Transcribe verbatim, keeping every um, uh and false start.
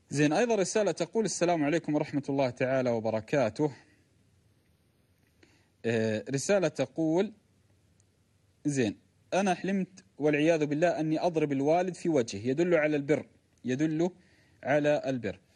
زين. أيضا رسالة تقول: السلام عليكم ورحمة الله تعالى وبركاته. آه رسالة تقول: زين، أنا حلمت والعياذ بالله أني أضرب الوالد في وجهه، يدل على البر، يدل على البر.